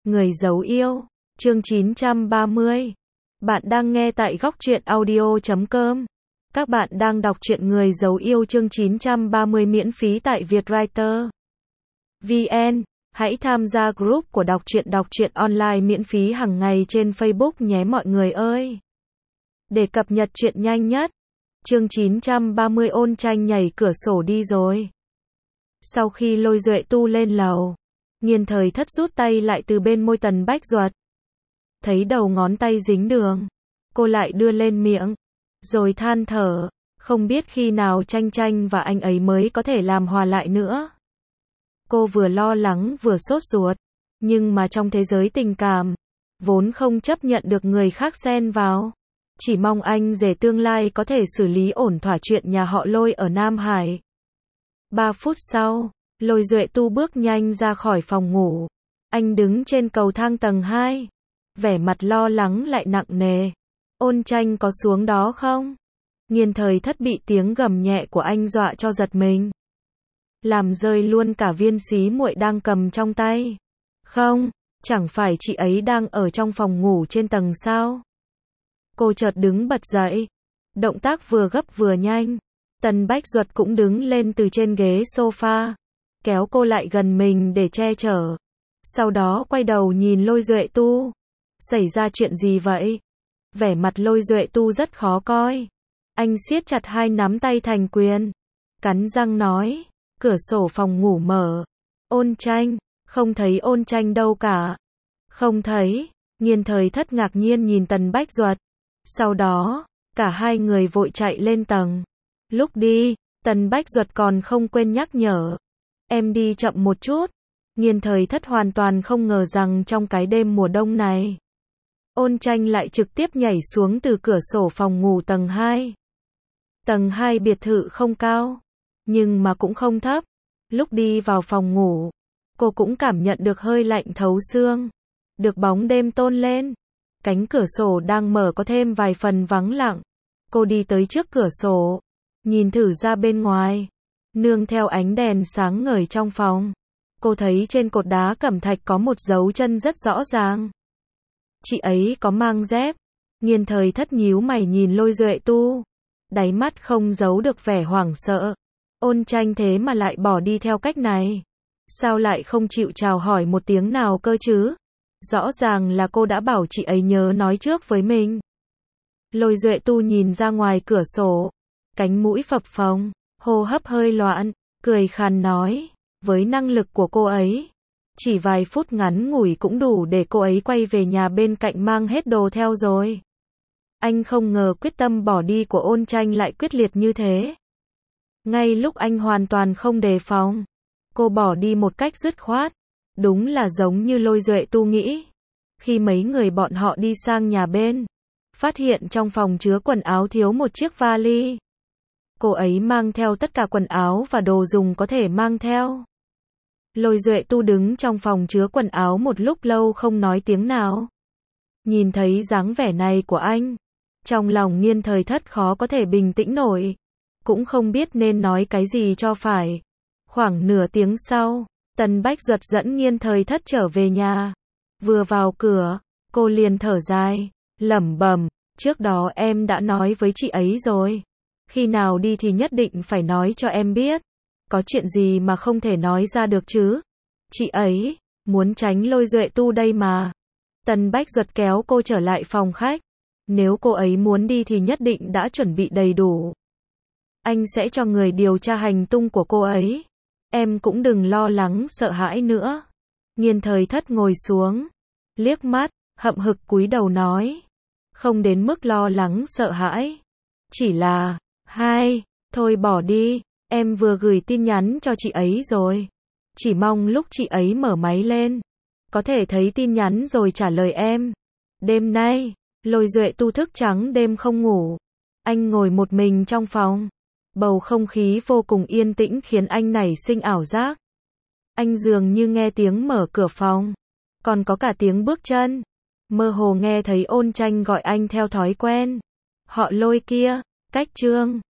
Người giấu yêu, chương 930. Bạn đang nghe tại góc truyện audio.com. Các bạn đang đọc truyện Người giấu yêu chương 930 miễn phí tại Vietwriter VN. Hãy tham gia group của đọc truyện online miễn phí hàng ngày trên Facebook nhé mọi người ơi. Để cập nhật truyện nhanh nhất. Chương 930 Ôn Tranh nhảy cửa sổ đi rồi. Sau khi Lôi Duệ Tu lên lầu, Nghiên Thời Thất rút tay lại từ bên môi Tần Bách Duật. Thấy đầu ngón tay dính đường, cô lại đưa lên miệng, rồi than thở, không biết khi nào Tranh Tranh và anh ấy mới có thể làm hòa lại nữa. Cô vừa lo lắng vừa sốt ruột, nhưng mà trong thế giới tình cảm, vốn không chấp nhận được người khác xen vào. Chỉ mong anh rể tương lai có thể xử lý ổn thỏa chuyện nhà họ Lôi ở Nam Hải. 3 phút sau, Lôi Duệ Tu bước nhanh ra khỏi phòng ngủ. Anh đứng trên cầu thang tầng 2, vẻ mặt lo lắng lại nặng nề. Ôn Tranh có xuống đó không? Nghiên Thời Thất bị tiếng gầm nhẹ của anh dọa cho giật mình, làm rơi luôn cả viên xí muội đang cầm trong tay. Không, chẳng phải chị ấy đang ở trong phòng ngủ trên tầng sao? Cô chợt đứng bật dậy, động tác vừa gấp vừa nhanh. Tần Bách Duật cũng đứng lên từ trên ghế sofa, kéo cô lại gần mình để che chở. Sau đó quay đầu nhìn Lôi Duệ Tu. Xảy ra chuyện gì vậy? Vẻ mặt Lôi Duệ Tu rất khó coi. Anh siết chặt hai nắm tay thành quyền, cắn răng nói, cửa sổ phòng ngủ mở. Ôn Tranh, không thấy Ôn Tranh đâu cả. Không thấy. Nghiên Thời Thất ngạc nhiên nhìn Tần Bách Duật. Sau đó, cả hai người vội chạy lên tầng. Lúc đi, Tần Bách Duật còn không quên nhắc nhở. Em đi chậm một chút. Nghiên Thời Thất hoàn toàn không ngờ rằng trong cái đêm mùa đông này, Ôn Tranh lại trực tiếp nhảy xuống từ cửa sổ phòng ngủ tầng 2. Tầng 2 biệt thự không cao, nhưng mà cũng không thấp. Lúc đi vào phòng ngủ, cô cũng cảm nhận được hơi lạnh thấu xương. Được bóng đêm tôn lên, cánh cửa sổ đang mở có thêm vài phần vắng lặng. Cô đi tới trước cửa sổ, nhìn thử ra bên ngoài. Nương theo ánh đèn sáng ngời trong phòng, cô thấy trên cột đá cẩm thạch có một dấu chân rất rõ ràng. Chị ấy có mang dép. Nghiên Thời Thất nhíu mày nhìn Lôi Duệ Tu, đáy mắt không giấu được vẻ hoảng sợ. Ôn Tranh thế mà lại bỏ đi theo cách này. Sao lại không chịu chào hỏi một tiếng nào cơ chứ? Rõ ràng là cô đã bảo chị ấy nhớ nói trước với mình. Lôi Duệ Tu nhìn ra ngoài cửa sổ, cánh mũi phập phồng, hô hấp hơi loạn, cười khàn nói, với năng lực của cô ấy, chỉ vài phút ngắn ngủi cũng đủ để cô ấy quay về nhà bên cạnh mang hết đồ theo rồi. Anh không ngờ quyết tâm bỏ đi của Ôn Tranh lại quyết liệt như thế. Ngay lúc anh hoàn toàn không đề phòng, cô bỏ đi một cách dứt khoát. Đúng là giống như Lôi Duệ Tu nghĩ. Khi mấy người bọn họ đi sang nhà bên, phát hiện trong phòng chứa quần áo thiếu một chiếc vali. Cô ấy mang theo tất cả quần áo và đồ dùng có thể mang theo. Lôi Duệ Tu đứng trong phòng chứa quần áo một lúc lâu không nói tiếng nào. Nhìn thấy dáng vẻ này của anh, trong lòng Nghiên Thời Thất khó có thể bình tĩnh nổi, cũng không biết nên nói cái gì cho phải. Khoảng nửa tiếng sau, Tần Bách Duật dẫn Nghiên Thời Thất trở về nhà. Vừa vào cửa, cô liền thở dài, lẩm bẩm, trước đó em đã nói với chị ấy rồi. Khi nào đi thì nhất định phải nói cho em biết. Có chuyện gì mà không thể nói ra được chứ? Chị ấy muốn tránh Lôi Duệ Tu đây mà. Tần Bách Duật kéo cô trở lại phòng khách. Nếu cô ấy muốn đi thì nhất định đã chuẩn bị đầy đủ. Anh sẽ cho người điều tra hành tung của cô ấy. Em cũng đừng lo lắng sợ hãi nữa. Nghiên Thời Thất ngồi xuống, liếc mắt, hậm hực cúi đầu nói. Không đến mức lo lắng sợ hãi. Chỉ là, thôi bỏ đi, em vừa gửi tin nhắn cho chị ấy rồi. Chỉ mong lúc chị ấy mở máy lên, có thể thấy tin nhắn rồi trả lời em. Đêm nay, Lôi Duệ Tu thức trắng đêm không ngủ. Anh ngồi một mình trong phòng. Bầu không khí vô cùng yên tĩnh khiến anh nảy sinh ảo giác. Anh dường như nghe tiếng mở cửa phòng, còn có cả tiếng bước chân. Mơ hồ nghe thấy Ôn Tranh gọi anh theo thói quen. Họ Lôi kia, cách Trương.